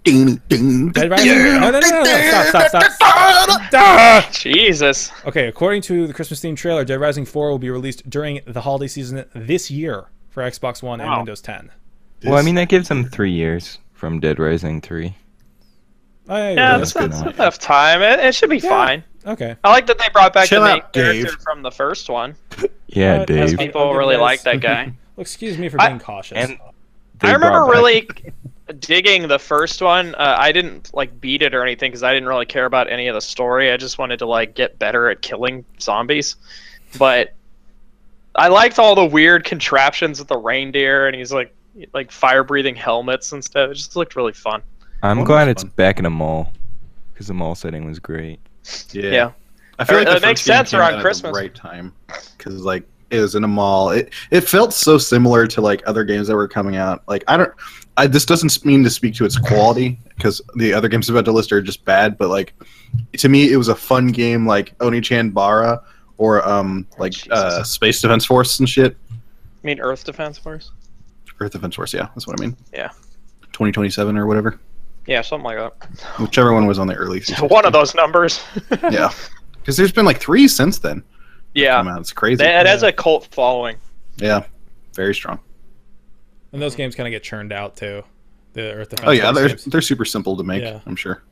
Dead Rising. No, no, no, no, no. Stop, stop, stop. Ah! Jesus. Okay, according to the Christmas themed trailer, Dead Rising four will be released during the holiday season this year for Xbox One and Wow. Windows ten. Well, I mean, that gives them three years from Dead Rising three. Oh, yeah, Yeah, yeah, that's, good that's enough. enough time. It, it should be Yeah. fine. okay. I like that they brought back Chill the main out, character Dave. from the first one. Yeah, What? Dave. I'll- People I'll give really you guys- like that guy. Well, excuse me for I- being cautious. And I they remember brought back- really, digging the first one. Uh, I didn't like beat it or anything because I didn't really care about any of the story. I just wanted to like get better at killing zombies. But I liked all the weird contraptions with the reindeer, and he's like like fire breathing helmets and stuff. It just looked really fun. I'm One glad was it's fun. back in a mall because the mall setting was great. Yeah. Yeah. I feel Or- like the it makes first game sense came around out at Christmas. the right time because like it was in a mall. It it felt so similar to like other games that were coming out. Like I don't, I this doesn't mean to speak to its quality because the other games about to list are just bad. But like to me, it was a fun game like Oni-chan Bara or um like Jesus. uh, Space Defense Force and shit. I mean, Earth Defense Force. Earth Defense Force, yeah, that's what I mean. Yeah. twenty twenty-seven or whatever, Yeah, something like that. whichever one was on the early. One of those numbers. Yeah, because there's been like three since then. Yeah. Come out. It's crazy. It has a cult following. Yeah, very strong. And those games kind of get churned out too. The Earth Defense Oh yeah, Force they're games. they're super simple to make. Yeah. I'm sure.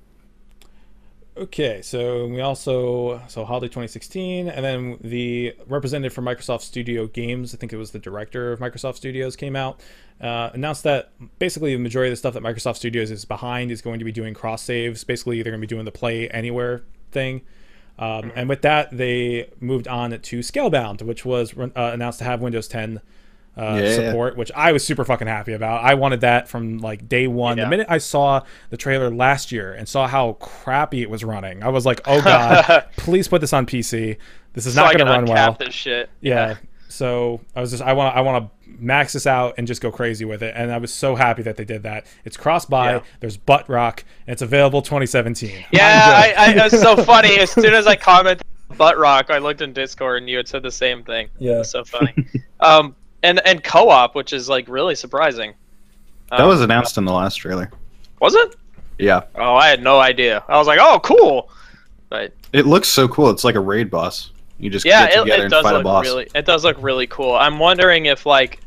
Okay, so we also so holiday twenty sixteen, and then the representative for Microsoft Studio Games, I think it was the director of Microsoft Studios, came out, uh, announced that basically the majority of the stuff that Microsoft Studios is behind is going to be doing cross saves. Basically, they're going to be doing the Play Anywhere thing, um, and with that, they moved on to Scalebound, which was uh, announced to have Windows ten. Uh, Yeah. support, which I was super fucking happy about. I wanted that from like day one. Yeah. The minute I saw the trailer last year and saw how crappy it was running, I was like, "Oh god, please put this on P C. This is So not I going to can run uncap well." this shit. Yeah. So I was just, I want, I want to max this out and just go crazy with it. And I was so happy that they did that. It's cross-buy. Yeah. There's Butt Rock, and it's available twenty seventeen. Yeah, I, I, it was so funny. As soon as I commented Butt Rock, I looked in Discord and you had said the same thing. Yeah. It was so funny. um, and and co-op, which is like really surprising. That Um, was announced in the last trailer. was it? Yeah, Oh, I had no idea. I was like, oh, cool. But it looks so cool. It's like a raid boss. You just yeah, get it, together it and does fight a look boss. really. It does look really cool. I'm wondering if like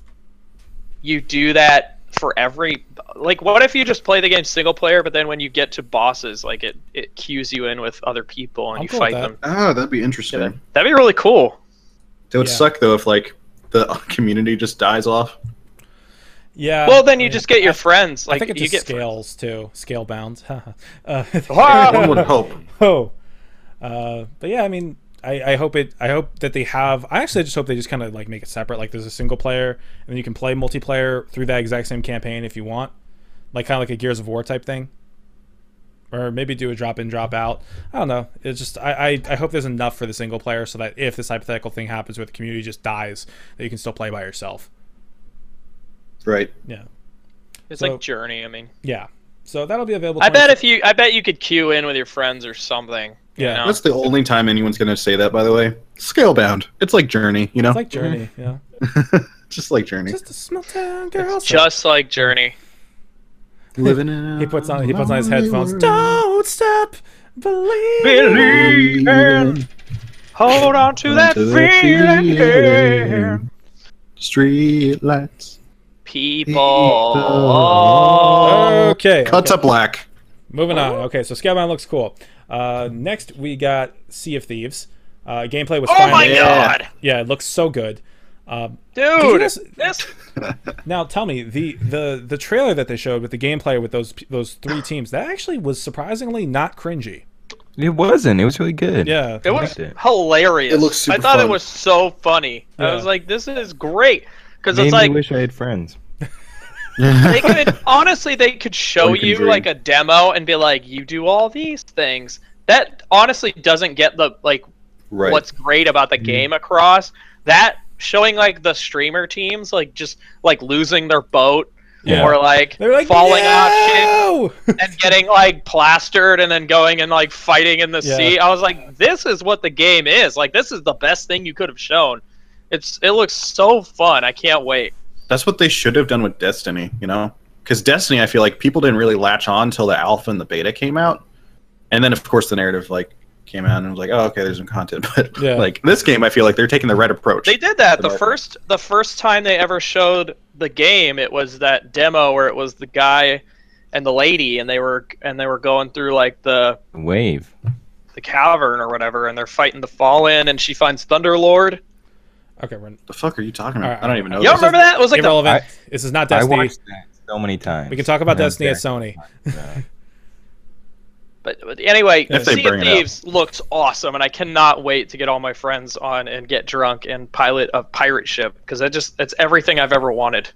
you do that for every. Like, what if you just play the game single player, but then when you get to bosses, like it it cues you in with other people and I'm you cool fight with them. Oh, that'd be interesting. Yeah, that'd be really cool. It would Yeah. suck though if like the community just dies off. Yeah. Well, then you I- just get your I, friends. Like I think it you just get scales too. Scale bound. uh, One would hope. Oh, uh, but yeah, I mean, I, I hope it. I hope that they have. I actually just hope they just kind of like make it separate. Like there's a single player, and then you can play multiplayer through that exact same campaign if you want, like kind of like a Gears of War type thing, or maybe do a drop in, drop out. I don't know. It's just I, I I hope there's enough for the single player so that if this hypothetical thing happens where the community just dies, that you can still play by yourself. Right. Yeah, It's So- like Journey. I mean, yeah. So that'll be available. I bet twenty if you, I bet you could queue in with your friends or something. you Yeah. know? That's the only time anyone's gonna say that. By the way, Scalebound. It's like Journey. You know, It's like Journey. Yeah. just like Journey. Just a small town girl. just like Journey. Living in. He puts on he puts on his lonely headphones. world. Don't stop believing. Believing. Hold on to that To that feeling. Yeah. Street lights. People. Oh. Okay. Cuts okay. up black. Moving on. Okay, so Scalebound looks cool. Uh, next we got Sea of Thieves. Uh, gameplay was Oh my finally. Yeah. god, Yeah, it looks so good. Um, dude! This- This now tell me the, the the trailer that they showed with the gameplay with those those three teams that actually was surprisingly not cringy. It wasn't. It was really good. Yeah. it was liked it. hilarious. It looks super I thought fun. it was so funny. I Yeah. was like, this is great because Made it's me like wish I had friends. they could honestly they could show One can you dream. like a demo and be like, you do all these things. That honestly doesn't get the like Right. what's great about the game across. That showing like the streamer teams like just like losing their boat Yeah. or like, They're like falling off shit no! and getting like plastered and then going and like fighting in the Yeah. sea. I was like, this is what the game is. Like this is the best thing you could have shown. It's it looks so fun. I can't wait. That's what they should have done with Destiny, you know? Because Destiny, I feel like people didn't really latch on until the alpha and the beta came out, and then of course the narrative like came out and was like, oh, okay, there's some content. But Yeah. like this game, I feel like they're taking the right approach. They did that the Development. first the first time they ever showed the game. It was that demo where it was the guy and the lady, and they were and they were going through like the Wave. the cavern or whatever, and they're fighting the Fallen, and she finds Thunderlord. Okay, we're The fuck are you talking about? Alright, I don't even know. You don't this. remember that? It was like the, irrelevant. I- this is not I Destiny. watched that. so many times. We can talk about And I'm Destiny at back. Sony. Yeah. But, but anyway, If they Sea of bring it up. Thieves looks awesome, and I cannot wait to get all my friends on and get drunk and pilot a pirate ship because that just it's everything I've ever wanted.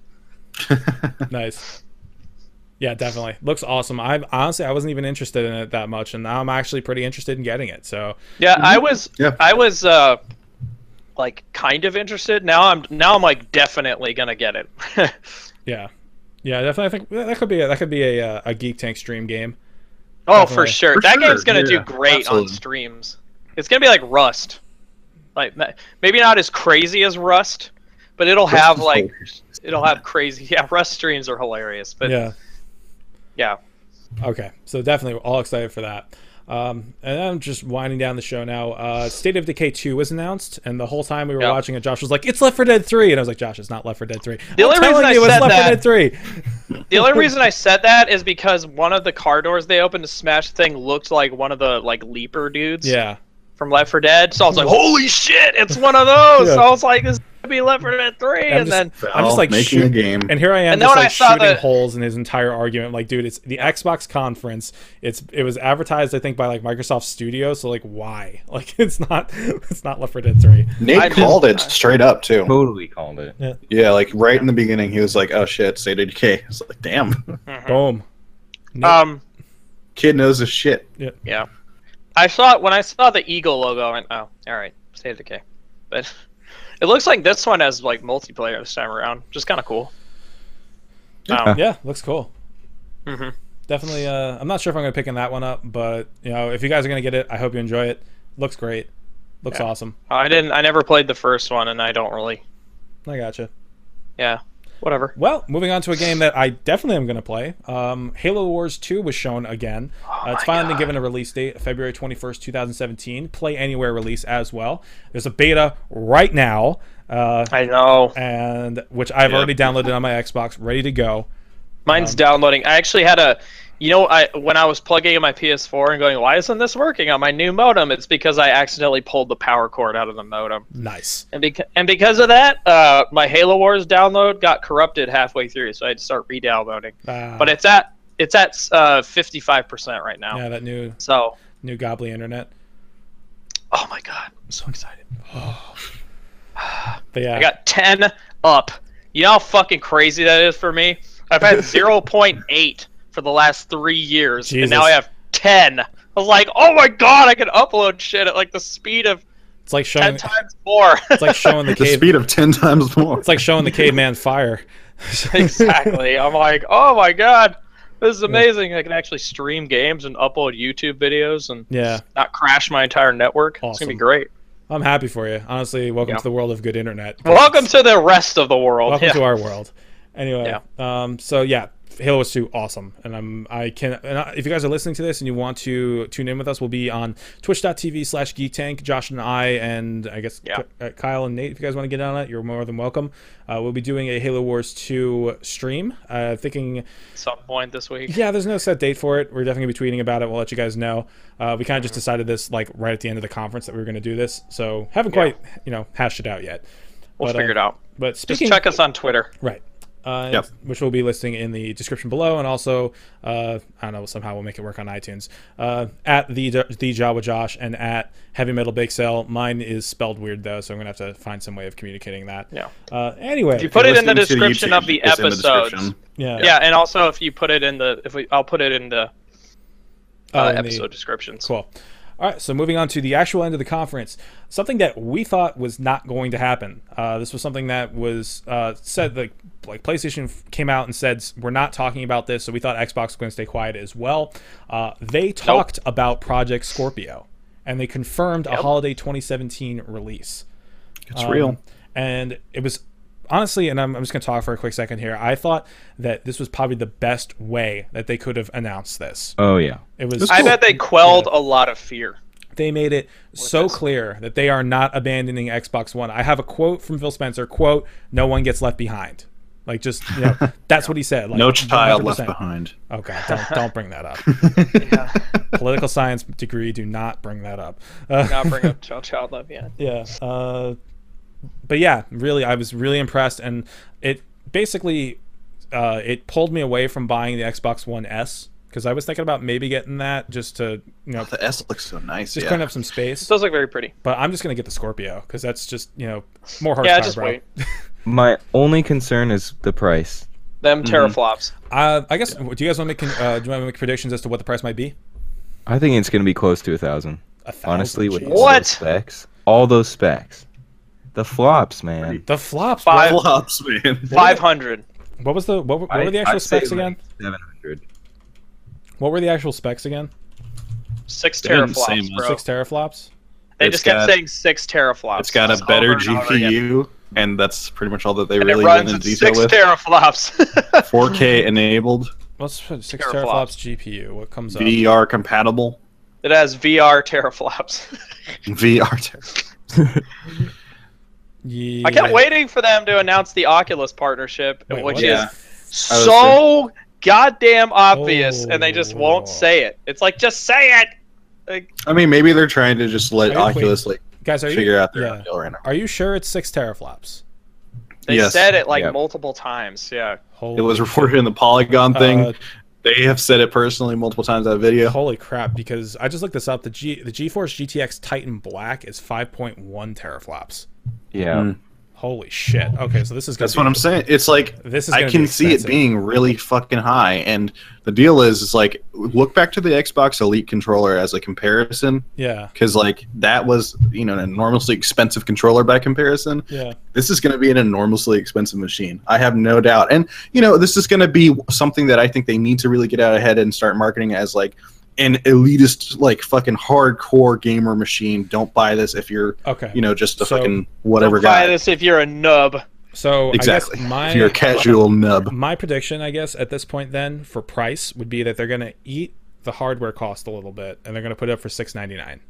Nice. Yeah, definitely. Looks awesome. I honestly I wasn't even interested in it that much, and now I'm actually pretty interested in getting it. So Yeah, I was Yeah. I was uh like kind of interested. Now I'm now I'm like definitely gonna get it. yeah, yeah, definitely. I think that could be a, that could be a uh, a Geek Tank stream game. Oh, Definitely. for sure. For that sure, game's gonna yeah, do great absolutely. on streams. It's gonna be like Rust. Like ma- maybe not as crazy as Rust, but it'll have Rust is like hilarious. it'll have crazy. Yeah, Rust streams are hilarious. But yeah, Yeah. Okay, so definitely we're all excited for that. Um, and I'm just winding down the show now. Uh, State of Decay two was announced, and the whole time we were Yeah. watching it, Josh was like, "It's Left four Dead three," and I was like, "Josh, it's not Left four Dead three." The I'm only reason telling I you, it's said Left four that- Dead three. the only reason I said that is because one of the car doors they opened to smash the thing looked like one of the like leaper dudes Yeah. from Left four Dead. So I was like, "Holy shit, it's one of those!" Yeah. So I was like, "This is gonna be Left four Dead three," I'm and just- then I'm just like making shoot- a game. And here I am, And then just when like I saw shooting the- holes in his entire argument. Like, dude, it's the Xbox conference. It's it was advertised, I think, by like Microsoft Studios. So like, why? Like, it's not it's not Left four Dead three. Nate I called didn't- it straight up too. Totally called it. Yeah, like right in the beginning, he was like, "Oh shit, State of Decay." I was like, "Damn, Boom. um, kid knows his shit." yeah, I saw when I saw the eagle logo, I went, "Oh, all right, State of Decay," but it looks like this one has like multiplayer this time around, which is kind of cool. Um, Yeah, looks cool. mhm. Definitely. Uh, I'm not sure if I'm gonna pick in that one up, but you know, if you guys are gonna get it, I hope you enjoy it. Looks great. Looks Yeah. awesome. I didn't. I never played the first one, and I don't really. I gotcha. Yeah, whatever. Well, moving on to a game that I definitely am going to play. Um, Halo Wars two was shown again. Uh, it's Oh my finally been God. given a release date, February twenty-first, twenty seventeen. Play Anywhere release as well. There's a beta right now, uh, I know. and which I've Yeah. already downloaded on my Xbox, ready to go. Mine's Um, downloading. I actually had a, you know, I when I was plugging in my P S four and going, why isn't this working on my new modem? It's because I accidentally pulled the power cord out of the modem, Nice. and beca- and because of that, uh, my Halo Wars download got corrupted halfway through, so I had to start re-downloading. Uh, But it's at it's at uh, fifty-five percent right now. yeah, that new So, new Gobbly internet. oh my god, I'm so excited. But yeah, I got ten up. You know how fucking crazy that is for me? I've had zero point eight for the last three years, and now Jesus. I have ten. I was like, oh my god, I can upload shit at like the speed of it's like ten showing times more. it's like showing the The cave. speed of ten times more. It's like showing the caveman fire. Exactly. I'm like, oh my god, this is amazing. I can actually stream games and upload YouTube videos and Yeah, not crash my entire network. It's gonna Awesome. be great. I'm happy for you. Honestly, welcome Yeah. to the world of good internet. Welcome to the rest of the world. Welcome Yeah. to our world. Anyway, um, so yeah, Halo Wars two, awesome, and I'm I can. And I, if you guys are listening to this and you want to tune in with us, we'll be on Twitch.tv slash Geek Tank. Josh and I, and I guess Yeah. uh, Kyle and Nate. If you guys want to get on it, you're more than welcome. Uh, we'll be doing a Halo Wars two stream. Uh, thinking, Some point this week. yeah, there's no set date for it. We're definitely gonna be tweeting about it. We'll let you guys know. Uh, we kind of just decided this like right at the end of the conference that we were going to do this, so haven't Yeah. quite you know hashed it out yet. We'll But, figure uh, it out. But Just speaking, check us on Twitter. right. Uh, Yep. which we'll be listing in the description below, and also uh, I don't know, somehow we'll make it work on iTunes. Uh, at the the Jawa Josh and at Heavy Metal Bake Sale. Mine is spelled weird though, so I'm gonna have to find some way of communicating that. Yeah. Uh, anyway, If you put it in the Listening to description YouTube, of the it's in the episodes. description. yeah, Yeah, and also if you put it in the if we I'll put it in the Oh, uh, in the- episode descriptions. Cool. All right, so moving on to the actual end of the conference, something that we thought was not going to happen. Uh, this was something that was uh, said, like, like PlayStation f- came out and said, we're not talking about this, so we thought Xbox was going to stay quiet as well. Uh, they talked about Project Scorpio, and they confirmed a Yep. holiday twenty seventeen release. It's Um, real. And it was honestly, and I'm, I'm just going to talk for a quick second here. I thought that this was probably the best way that they could have announced this. Oh yeah. It was. It's I cool. bet they quelled a lot of fear. They made it so this. clear that they are not abandoning Xbox One. I have a quote from Phil Spencer, quote, no one gets left behind. Like, just, you know, that's what he said. Like, No child left one hundred percent. behind. Oh, God, don't, don't bring that up. Yeah. Political science degree, do not bring that up. Uh, Not bring up child child love yet. yeah. Uh, but yeah, really, I was really impressed. And it basically uh, it pulled me away from buying the Xbox One S because I was thinking about maybe getting that just to you know Oh, the S looks so nice. just yeah. clean up some space. It does look very pretty. But I'm just gonna get the Scorpio because that's just you know more horsepower, Yeah, just bro. wait. My only concern is the price. Them Mhm. teraflops. Uh, I guess. Do you guys want to make con- uh, do you want to make predictions as to what the price might be? I think it's gonna be close to a thousand. A thousand, Honestly, with jeez. all What? those specs, all those specs, the flops, man. The flops. Five- What, Flops, man. Five hundred. what was the what, were- what were the I- actual I'd say specs again? like seven hundred. What were the actual specs again? Six They didn't say teraflops, much. bro. Six teraflops. They It's just kept got- saying six teraflops. It's got a Over better and over again. G P U, and that's pretty much all that they And really it went runs in at detail six with. teraflops. four K enabled, Let's put six Teraflops. teraflops G P U. What comes up? V R compatible, It has V R teraflops. V R. ter- Yeah. I kept waiting for them to announce the Oculus partnership, Wait, which what? is Yeah. I was so goddamn obvious, and they just Oh. won't say it. It's like, just say it. Like, I mean, maybe they're trying to just let Are you- Oculus like Guys, are you figure out their yeah. own deal right now. Are you sure it's six teraflops? they Yes. said it like Yep. multiple times. Yeah. Holy It was shit. reported in the Polygon thing. Uh, They have said it personally multiple times in that video. Holy crap! Because I just looked this up. The G the GeForce G T X Titan Black is five point one teraflops. Yeah. Mm. Holy shit! Okay, so this is gonna That's be, what I'm saying. It's like This is I gonna can be see it expensive. being really fucking high, and the deal is, it's like look back to the Xbox Elite controller as a comparison, Yeah, because like that was you know an enormously expensive controller by comparison. yeah. This is going to be an enormously expensive machine. I have no doubt, and you know this is going to be something that I think they need to really get out ahead and start marketing as like an elitist, like fucking hardcore gamer machine. Don't buy this if you're Okay. you know just a So, fucking whatever Don't buy guy. this if you're a nub. So Exactly. I guess my If you're a casual nub. my prediction, I guess, at this point then for price would be that they're gonna eat the hardware cost a little bit, and they're gonna put it up for six ninety nine.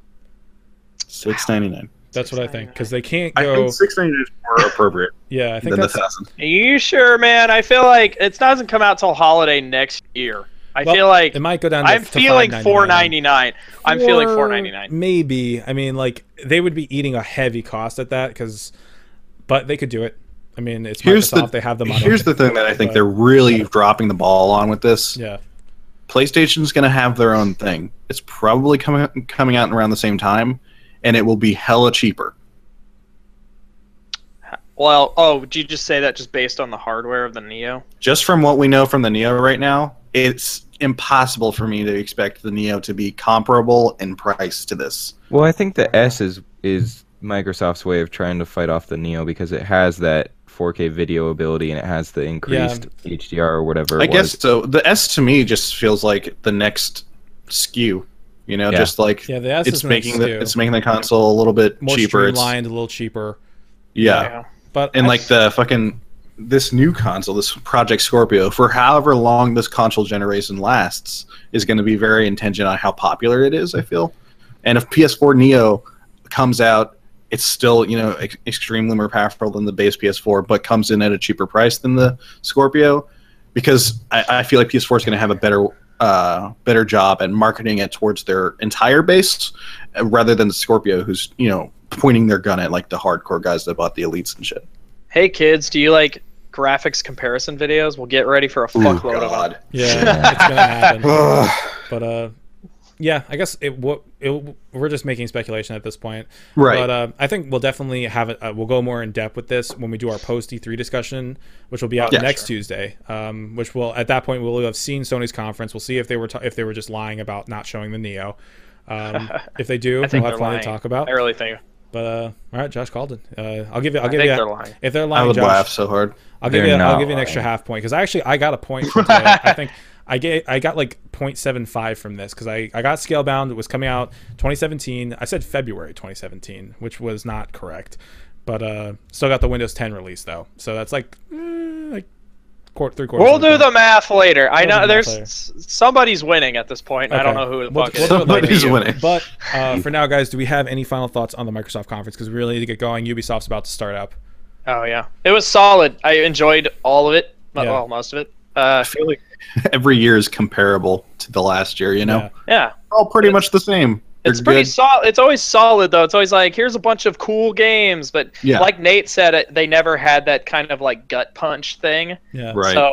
Six ninety nine. That's what I think because they can't I go. think six ninety nine is more appropriate Yeah, I think than the that's. thousand. Are you sure, man? I feel like it doesn't come out till holiday next year. I Well, feel like It might go down. To, I'm to feeling five four ninety nine. ninety nine. I'm feeling four ninety nine. Maybe. I mean, like they would be eating a heavy cost at that because, but they could do it. I mean, it's Here's Microsoft. the they have the money. here's the thing that I think But- they're really dropping the ball on with this. Yeah. PlayStation's going to have their own thing. It's probably coming coming out around the same time, and it will be hella cheaper. Well, oh, did you just say that just based on the hardware of the Neo? Just from what we know from the Neo right now, it's impossible for me to expect the Neo to be comparable in price to this. Well, I think the S is is Microsoft's way of trying to fight off the Neo because it has that four K video ability and it has the increased H D R or whatever. It I guess was. so. The S to me just feels like the next S K U. You know, Yeah. just like Yeah. The S it's is the next making the SKU. it's making the console a little bit more cheaper. It's, streamlined, a little cheaper. yeah. But And I- like the fucking this new console, this Project Scorpio, for however long this console generation lasts, is going to be very contingent on how popular it is. I feel, and if P S four Neo comes out, it's still you know ex- extremely more powerful than the base P S four, but comes in at a cheaper price than the Scorpio, because I, I feel like P S four is going to have a better uh, better job at marketing it towards their entire base, uh, rather than the Scorpio, who's you know pointing their gun at like the hardcore guys that bought the Elites and shit. Hey kids, do you like graphics comparison videos? We'll get ready for a Ooh, fuckload of them. God. yeah, it's gonna happen. Ugh. But uh, yeah, I guess it. What it, we're just making speculation at this point. Right. But uh, I think we'll definitely have it. Uh, we'll go more in depth with this when we do our post E three discussion, which will be out Yeah, next sure. Tuesday. Um, which will at that point we'll have seen Sony's conference. We'll see if they were ta- if they were just lying about not showing the Neo. Um, if they do, I we'll think have they're plenty lying. to talk about. I really think. But uh, all right, Josh called it. Uh, I'll give you. I'll I give think you. they're lying. If they're I lying, would Josh, laugh so hard. I'll give They're you. I'll not give you an extra lying. half point because I actually I got a point. From today. I think I get I got like point seven five from this because I I got Scalebound. It was coming out twenty seventeen. I said February twenty seventeen, which was not correct, but uh, still got the Windows ten release though. So that's like eh, like quarter three quarters. We'll of the do point. the math later. I We'll do know the there's math later. s- somebody's winning at this point. I don't Okay. know who the We'll- fuck we'll it do is. it later. Somebody's You. winning. But uh, for now, guys, do we have any final thoughts on the Microsoft conference? Because we really need to get going. Ubisoft's about to start up. Oh yeah, it was solid. I enjoyed all of it. Not Yeah. well, most of it. Uh, I feel like every year is comparable to the last year. You know, Yeah. yeah, all pretty much the same. it's They're pretty good. solid. It's always solid though. It's always like here's a bunch of cool games, but Yeah. like Nate said, it they never had that kind of like gut punch thing. Yeah. Right. So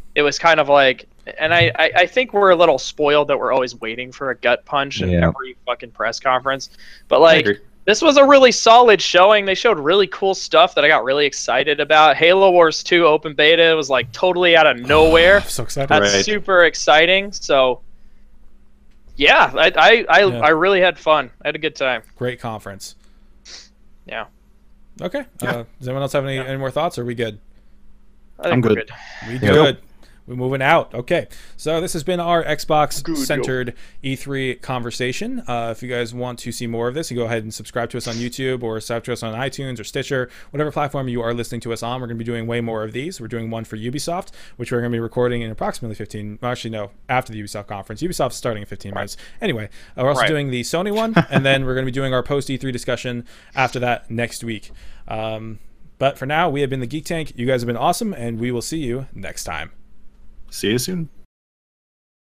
it was kind of like, and I, I, I think we're a little spoiled that we're always waiting for a gut punch in Yeah. every fucking press conference. But I like, agree. this was a really solid showing. They showed really cool stuff that I got really excited about. Halo Wars two open beta was like totally out of nowhere. I'm so excited. That's Right. super exciting. So, yeah, I I, I, Yeah. I really had fun. I had a good time. Great conference. Yeah, Okay. Yeah. Uh, does anyone else have any, any more thoughts? Or are we good? I think I'm we're good. good. We Yep. good. We're moving out. Okay. So this has been our Xbox-centered E three conversation. Uh, if you guys want to see more of this, you go ahead and subscribe to us on YouTube or subscribe to us on iTunes or Stitcher, whatever platform you are listening to us on. We're going to be doing way more of these. We're doing one for Ubisoft, which we're going to be recording in approximately fifteen. Well, actually, no, after the Ubisoft conference. Ubisoft's starting in fifteen minutes. Anyway, uh, we're also Right. doing the Sony one, and then we're going to be doing our post-E three discussion after that next week. Um, but for now, we have been the Geek Tank. You guys have been awesome, and we will see you next time. See you soon.